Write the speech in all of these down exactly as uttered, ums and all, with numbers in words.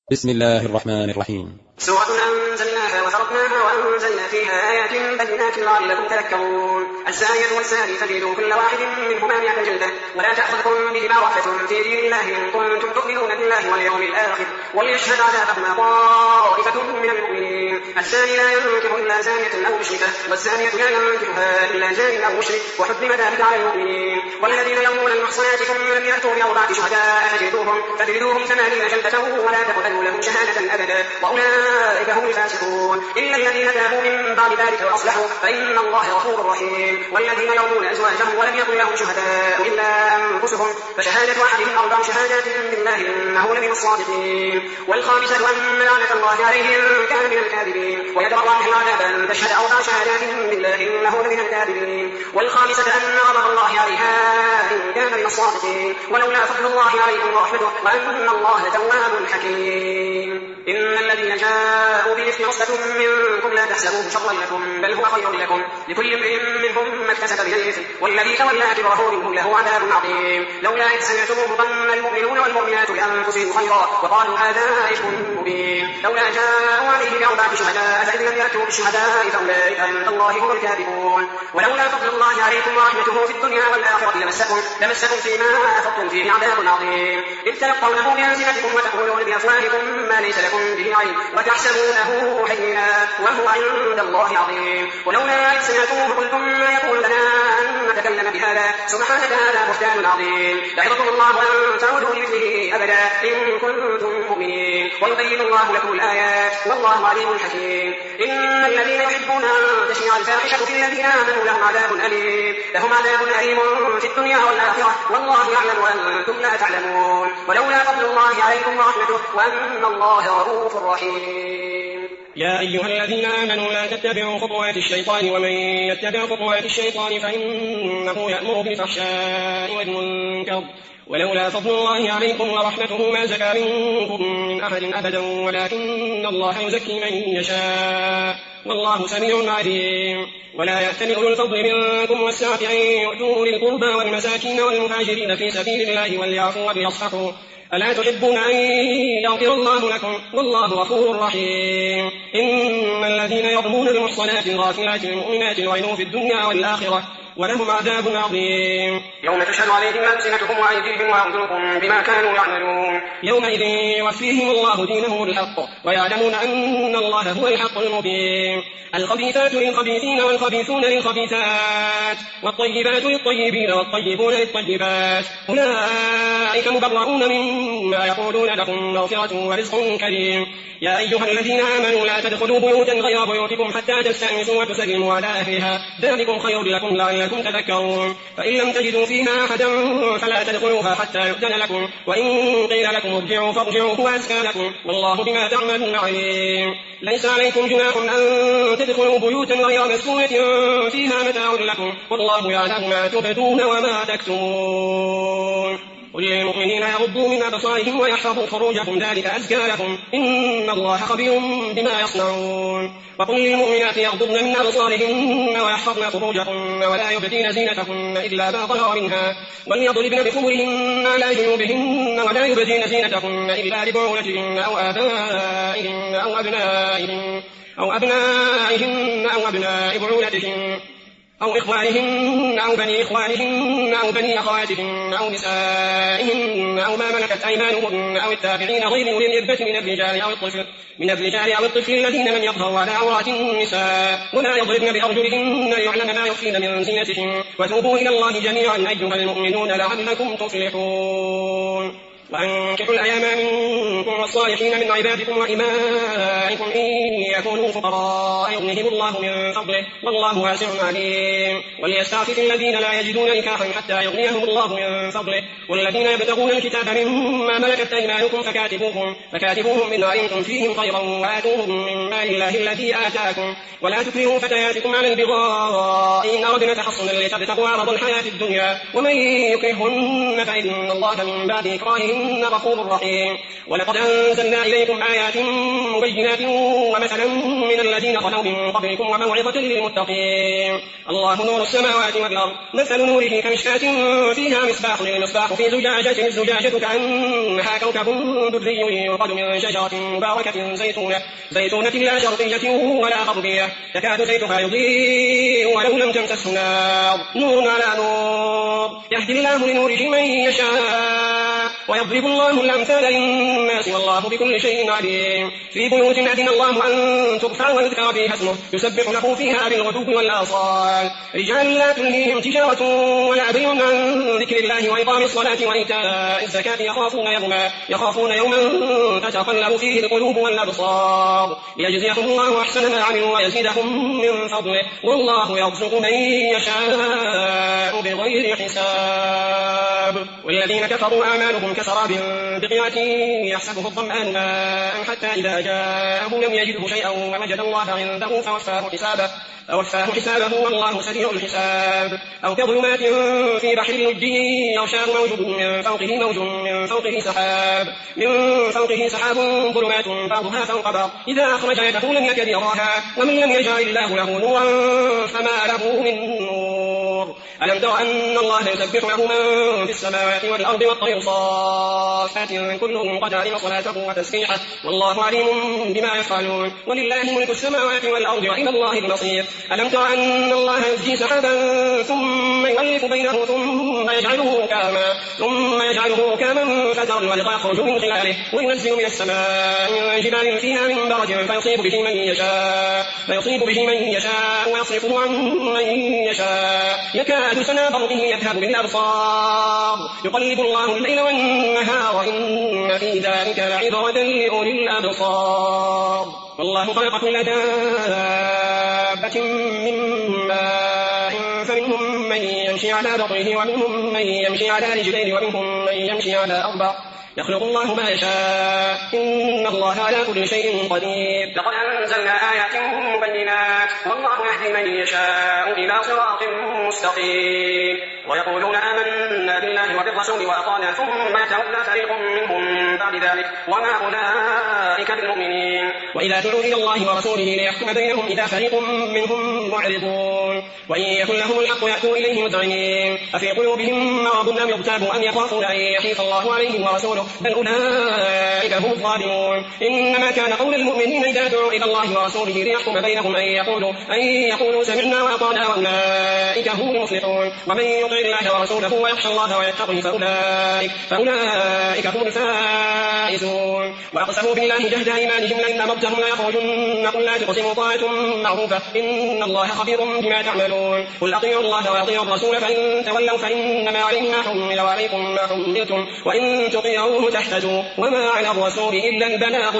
بسم الله الرحمن الرحيم. سورة أنزلناها وفرضناها وأنزلنا فيها آيات بينات لعلكم تذكرون. الزانية والزاني فجلدوا كل واحد منهما مئة جلدة ولا تأخذكم بهما رأفة في دين الله إن كنتم تؤمنون بالله واليوم الآخر وليشهد عذابهما طائفة من المؤمنين. الزاني لا ينكح إلا زانية أو مشركة والزانية لا ينكحها إلا زان أو مشرك وحرم ذلك على المؤمنين. والذين يرمون المحصنات ثم لم يأتوا بأربعة شهداء فجلدوهم فجلدوهم ثمانين جلدة ولا تقبلوا لهم شهادة أبدا وأولئك هم الفاسقون إلا الذين تابوا من بعد ذلك وأصلحوا فإن الله غفور رحيم. والذين يرمون أزواجهم ولم يكن لهم شهداء إلا أنفسهم فشهادة أحدهم أربع شهادات بالله إنه لمن الصادقين. والخامسة أن لعنة الله عليه إن كان من الكاذبين ويدرأ عنه العذاب أن تشهد أربع شهادات بالله إنه لمن الكاذبين. والخامسة أن غضب الله عليها إن كان من الصادقين ولولا فضل الله عليكم ورحمته وأن الله تواب حكيم. إن الذين جاءوا بالإثم عصبة منكم لا تحسبوه شرا لكم بل هو خير لكم لكل امرئ منهم ما اكتسب من الإثم والذي تولى كبره منهم له عذاب عظيم. لولا إذ سمعتموه ظن المؤمنون والمؤمنات بأنفسهم خيرا وقالوا هذا إفك مبين. لولا جاءوا عليه بأربعة شهداء فإن لم يأتوا بالشهداء فأولئك عند الله هم الكاذبون. ولولا فضل الله عليكم ورحمته في الدنيا والآخرة لمسكم لمسكم فيما أفضتم فيه عذاب عظيم. إذ تلقونه بألسنتكم وتقولون بأفواهكم ما ليس لكم به علم وتحسبونه هينا وهو عند الله عظيم. ولولا إذ سمعتموه قلتم ما يكون لنا أن نتكلم بهذا سبحانك هذا بهتان عظيم. يعظكم الله أن تعودوا لمثله أبدا إن كنتم مؤمنين ويبين الله لكم الآيات والله عليم حكيم. إن الذين يحبون أن تشيع الفاحشة في الذين آمنوا لهم عذاب أليم لهم عذاب أليم في الدنيا والآخرة والله يعلم وأنتم لا تعلمون. ولولا فضل الله عليكم ورحمته وأن الله رؤوف رحيم. يا أيها الذين آمنوا لا تتبعوا خطوات الشيطان ومن يتبع خطوات الشيطان فإنه يأمر بالفحشاء والمنكر ولولا فضل الله عليكم ورحمته ما زكى منكم من أحد أبدا ولكن الله يزكي من يشاء والله سميع عليم. ولا يأتل أولو الفضل منكم والسعة أن يؤتوا أولي القربى والمساكين والمهاجرين في سبيل الله وليعفوا وليصفحوا ألا تحبون أن يغفر الله لكم والله غفور رحيم. إن الذين يرمون المحصنات الغافلات المؤمنات لعنوا في الدنيا والآخرة ولهم عذاب عظيم. يوم تشهد عليهم ألسنتهم وأيديهم وأرجلهم بما كانوا يعملون. يومئذ يوفيهم الله دينهم الحق ويعلمون أن الله هو الحق المبين. الخبيثات للخبيثين والخبيثون للخبيثات والطيبات للطيبين والطيبون للطيبات أولئك مبرؤون مما يقولون لكم مغفرة ورزق كريم. يا أيها الذين آمنوا لا تدخلوا بيوتا غير بيوتكم حتى تستأنسوا وتسلموا على أهلها ذلكم خير لكم لعلكم تذكرون. فإن لم تجدوا فيها أحدا فلا تدخلوها حتى يؤذن لكم وإن قيل لكم ارجعوا فارجعوا هو أزكى لكم والله بما تعملون عليم. ليس عليكم جناح أن تدخلوا بيوتا غير مسكونة فيها متاع لكم والله يعلم ما تبدون وما تكتمون. قل للمؤمنين يغضوا من أبصارهم ويحفظوا فروجهم ذلك أزكى لكم إن الله خبير بما يصنعون. وقل للمؤمنات يغضضن من أبصارهن ويحفظن فروجهن ولا يبدين زينتهن إلا ما ظهر منها وليضربن بخمرهن على جيوبهن ولا يبدين زينتهن إلا لبعولتهن أو آبائهن أو أبنائهن أو أبنائهن أو أبناء بعولتهن أو إخوانهن أو بني إخوانهن أو بني أخواتهن أو نسائهن أو ما ملكت أيمانهن أو التابعين غير أولي الإربة من الرجال أو الطفل من الرجال أو الطفل الذين لم يظهروا على عورات النساء ولا يضربن بأرجلهن ليعلم ما يخفين من زينتهن وتوبوا إلى الله جميعا أيها المؤمنون لعلكم تفلحون. وأنكحوا الأيام منكم والصالحين من عبادكم وإمائكم إن يكونوا فقراء يغنهم الله من فضله والله واسع عليم. وليستعفف الذين لا يجدون نكاحا حتى يغنيهم الله من فضله والذين يبتغون الكتاب مما ملكت أيمانكم فكاتبوهم فكاتبوهم إن علمتم فيهم خيرا وآتوهم من مال الله الذي آتاكم ولا تكرهوا فتياتكم على البغاء إن أردنا تحصنا لتبتغوا عرض الحياة الدنيا ومن يكرهن فإن الله من بعد إكراههن إن غفور رحيم. ولقد أنزلنا إليكم آيات مبينات ومثلا من الذين خلوا من قبلكم وموعظة للمتقين. الله نور السماوات والأرض مثل نوره كمشكاة فيها مصباح المصباح في زجاجة الزجاجة كأنها كوكب دري يوقد من شجرة مباركة زيتونة زيتونة لا شرقية ولا غربية تكاد زيتها يضيء ولو لم تمسسه نار نور على نور يهدي الله لنوره من يشاء ويضرب الله الأمثال للناس والله بكل شيء عليم. في بيوت أذن الله أن ترفع ويذكر فيها اسمه يسبح له فيها بالغدو والآصال رجال لا تلهيهم تجارة ولا بيع عن ذكر الله وإقام الصلاة وإيتاء الزكاة يخافون يوما يخافون يوما تتقلب فيه القلوب والأبصار ليجزيهم الله أحسن ما عملوا ويزيدهم من فضله والله يرزق من يشاء بغير حساب. والذين كفروا أعمالهم كسراب بقيعة يحسبه الظمآن ماء حتى إذا جاءه لم يجده شيئا ووجد الله عنده فوفاه حسابه فوفاه حسابه والله سريع الحساب. أو كظلمات في بحر اللجي يغشاه موج من فوقه موج من فوقه سحاب من فوقه سحاب ظلمات بعضها فوق بعض إذا أخرج يده لم يكد يراها ومن لم يجعل الله له نورا فما له من نور. ألم تر أن الله يسبح له من في السماوات والأرض والطير صافات كلهم قد علم صلاته وتسبيحه والله عليم بما يفعلون ولله ملك السماوات والأرض وإلى الله المصير. ألم تر أن الله يزجي سحابا ثم يؤلف بينه ثم يجعله كاما ثم يجعله كاما فترى الودق يخرج من خلاله وينزل من السماء من جبال فيها من برد فيصيب به من يشاء فيصيب به من يشاء ويصرفه عن من يشاء يكاد سنا برقه يذهب بالأبصار يقلب الله الليل والنهار إن في ذلك لعبرة لأولي الأبصار. والله خلق كل دابة من ماء فمنهم من يمشي على بطنه ومنهم من يمشي على رجلين ومنهم من يمشي على أربع يخلق الله ما يشاء إن الله على كل شيء قدير. لقد أنزلنا آيات مبينات والله يهدي من يشاء إلى صراط مستقيم. ويقولون آمنا بالله وبالرسول وأطعنا ثم تولى فريق منهم بعد ذلك وما أولئك بالمؤمنين. وإذا دعوا إلى الله ورسوله ليحكم بينهم إذا فريق منهم معرضون وإن يكن لهم الحق يأتوا إليه مذعنين أفي قلوبهم مرض أم يرتابوا أم يخافون أن يحيف الله عليهم ورسوله بل أولئك هم الظالمون. إنما كان قول المؤمنين إذا دعوا إلى الله ورسوله ليحكم بينهم أن يقولوا أن يقولوا سمعنا وأطعنا وأولئك هم المفلحون. ومن يطع الله ورسوله ويخشى الله ويتقه فأولئك فأولئك هم الفائزون. وأقسموا بالله جهد أيمانهم لئن أمرتهم ليخرجن قل لا تقسموا طاعة معروفة إن الله خبير بما تعملون. قل أطيعوا الله وأطيعوا الرسول فإن تولوا فإنما عليه ما حمل وعليكم ما حملتم وإن تطيعوه تهتدوا وما على الرسول إلا البلاغ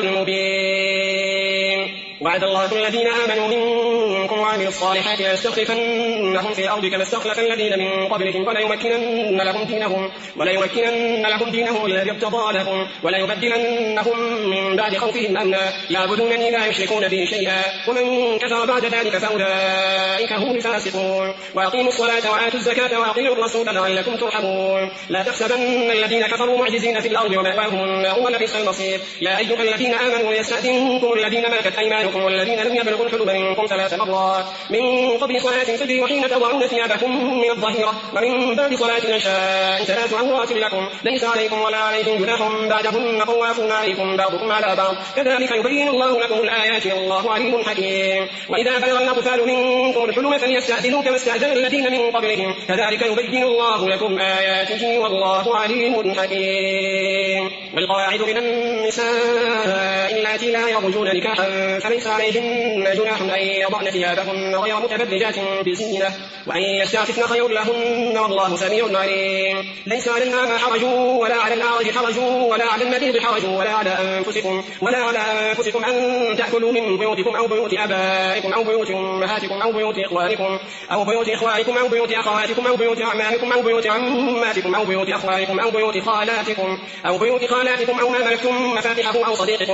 المبين. وعد الله الذين آمنوا منكم وعملوا الصالحات ليستخلفنهم في الأرض كما استخلف الذين من قبلهم وليمكنن لهم دينهم وليمكنن لهم دينهم الذي ارتضى لهم وليبدلنهم من بعد خوفهم أمنا يعبدونني لا يشركون بي شيئا ومن كفر بعد ذلك فأولئك هم الفاسقون. وأقيموا الصلاة وآتوا الزكاة وأطيعوا الرسول لعلكم ترحمون. لا تحسبن الذين كفروا معجزين في الأرض ومأواهم النار ولبئس المصير. يا أيها الذين آمنوا ليستأذنكم الذين ملكت أيمانكم والذين لم يبلغوا الحلم منكم ثلاث مرات من قبل صلاة الفجر وحين تضعون ثيابكم من الظهيرة ومن بعد صلاة العشاء ثلاث عورات لكم ليس عليكم ولا عليكم جناح بعدهن طوافون عليكم بعضكم على بعض كذلك يبين الله لكم الآيات والله عليم حكيم. وإذا بلغ الأطفال منكم الحلم فليستأذنوا كما استأذن الذين من قبلهم كذلك يبين الله لكم آياته والله عليم حكيم. والقواعد من النساء اللاتي لا يرجون نكاحا فليس عليهن جناح أن يضعن ثيابهن غير متبرجات بزينة وأن يستعففن خير لهن والله سميع عليم. ليس على الأعمى حرج ولا على الأعرج حرج ولا على المريض حرج ولا على أنفسكم ولا على أنفسكم أن تأكلوا من بيوتكم أو بيوت آبائكم أو بيوت أمهاتكم أو بيوت إخوانكم أو بيوت إخوانكم أو بيوت أخواتكم أو بيوت أعمامكم أو بيوت عماتكم أو بيوت أخوالكم أو بيوت خالاتكم أو بيوت خالاتكم أو ما ملكتم مفاتحه أو صديقكم ليس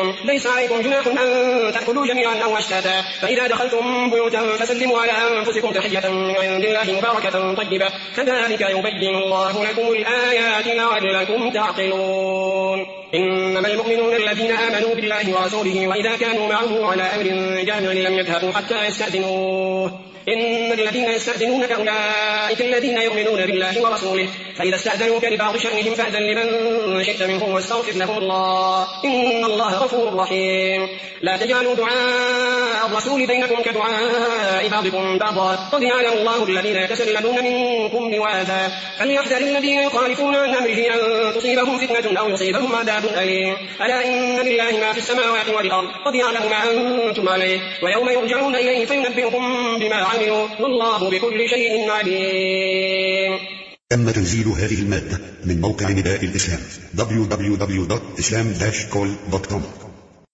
ليس عليكم جناح أن تأكلوا جميعا أو أشتاتا فإذا دخلتم بيوتا فسلموا على أنفسكم تحية من عند الله مباركة طيبة كذلك يبين الله لكم الآيات لعلكم تعقلون. إنما المؤمنون الذين آمنوا بالله ورسوله وإذا كانوا معه على أمر جامع لم يذهبوا حتى يستأذنوه إن الذين يستأذنونك أولئك الذين يؤمنون بالله ورسوله فإذا استأذنوك لبعض شأنهم فأذن لمن شئت منهم واستغفر لهم الله إن الله غفور رحيم. لا تجعلوا دعاء الرسول بينكم كدعاء بعضكم بعضا قد يعلم الله الذين يتسللون منكم لواذا فليحذر الذين يخالفون عن أمره أن تصيبهم فتنة أو يصيبهم عذاب أليم. ألا إن لله ما في السماوات والأرض قد يعلم ما أنتم عليه ويوم يرجعون إليه فينبئكم بما عملوا والله بكل شيء عليم. تم تنزيل هذه المادة من موقع نداء الإسلام دبليو دبليو دبليو دوت إسلام داش كول دوت كوم.